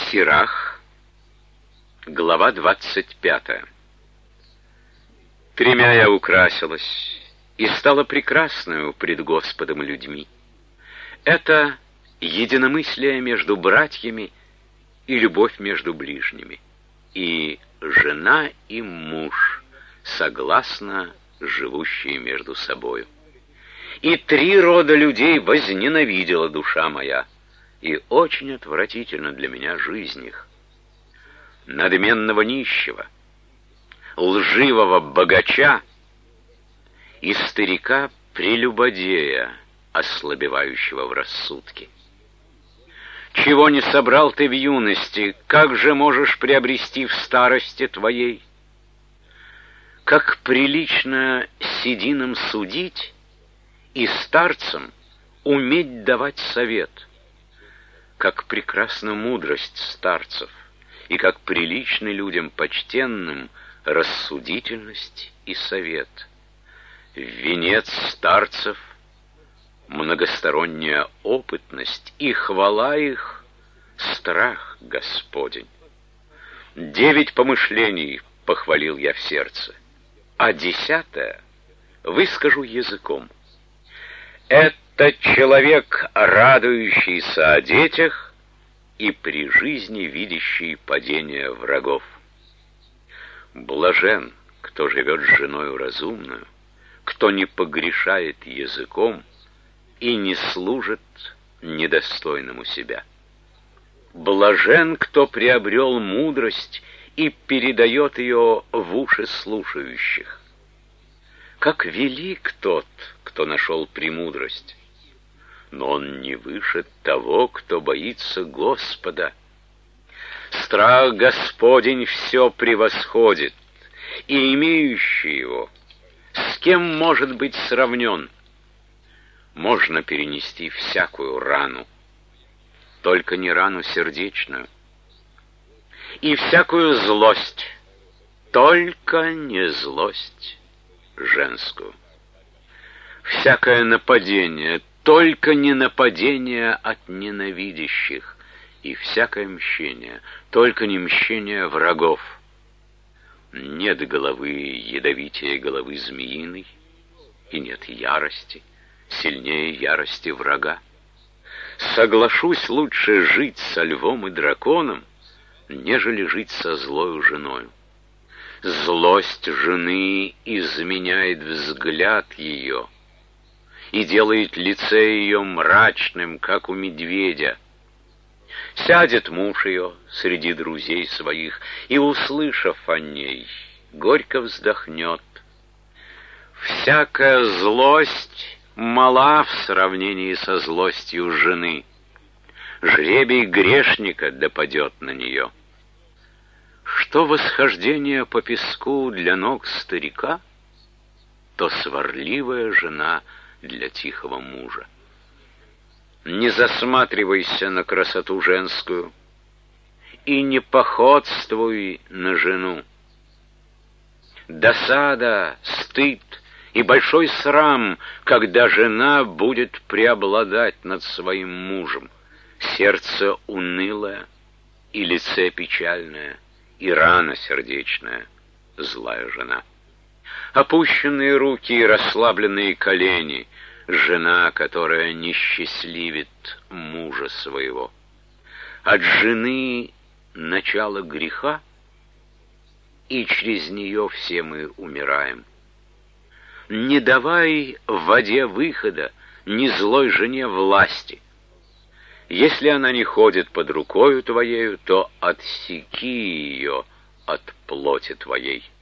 Сирах, глава 25. Тремя я украсилась и стала прекрасною пред Господом людьми. Это единомыслие между братьями и любовь между ближними, и жена и муж, согласно живущие между собою. И 3 рода людей возненавидела душа моя, и очень отвратительно для меня жизнь их: надменного нищего, лживого богача и старика-прелюбодея, ослабевающего в рассудке. Чего не собрал ты в юности, как же можешь приобрести в старости твоей? Как прилично сединам судить и старцам уметь давать совет, как прекрасна мудрость старцев, и как приличны людям почтенным рассудительность и совет. Венец старцев — многосторонняя опытность, и хвала их — страх Господень. 9 помышлений похвалил я в сердце, а 10 выскажу языком. Это человек, радующийся о детях и при жизни видящий падение врагов. Блажен, кто живет с женою разумную, кто не погрешает языком и не служит недостойному себя. Блажен, кто приобрел мудрость и передает ее в уши слушающих. Как велик тот, кто нашел премудрость, но он не выше того, кто боится Господа. Страх Господень все превосходит, и имеющий его с кем может быть сравнен? Можно перенести всякую рану, только не рану сердечную, и всякую злость, только не злость женскую. Всякое нападение, только не нападение от ненавидящих, и всякое мщение, только не мщение врагов. Нет головы ядовитее головы змеиной, и нет ярости сильнее ярости врага. Соглашусь лучше жить со львом и драконом, нежели жить со злою женою. Злость жены изменяет взгляд ее и делает лице ее мрачным, как у медведя. Сядет муж ее среди друзей своих и, услышав о ней, горько вздохнет. Всякая злость мала в сравнении со злостью жены. Жребий грешника допадет на нее. Что восхождение по песку для ног старика, то сварливая жена для тихого мужа. Не засматривайся на красоту женскую и не походствуй на жену. Досада, стыд и большой срам, когда жена будет преобладать над своим мужем. Сердце унылое и лице печальное, и рана сердечная, злая жена. Опущенные руки и расслабленные колени, жена, которая не счастливит мужа своего. От жены начало греха, и через нее все мы умираем. Не давай в воде выхода ни злой жене власти. Если она не ходит под рукою твоею, то отсеки ее от плоти твоей.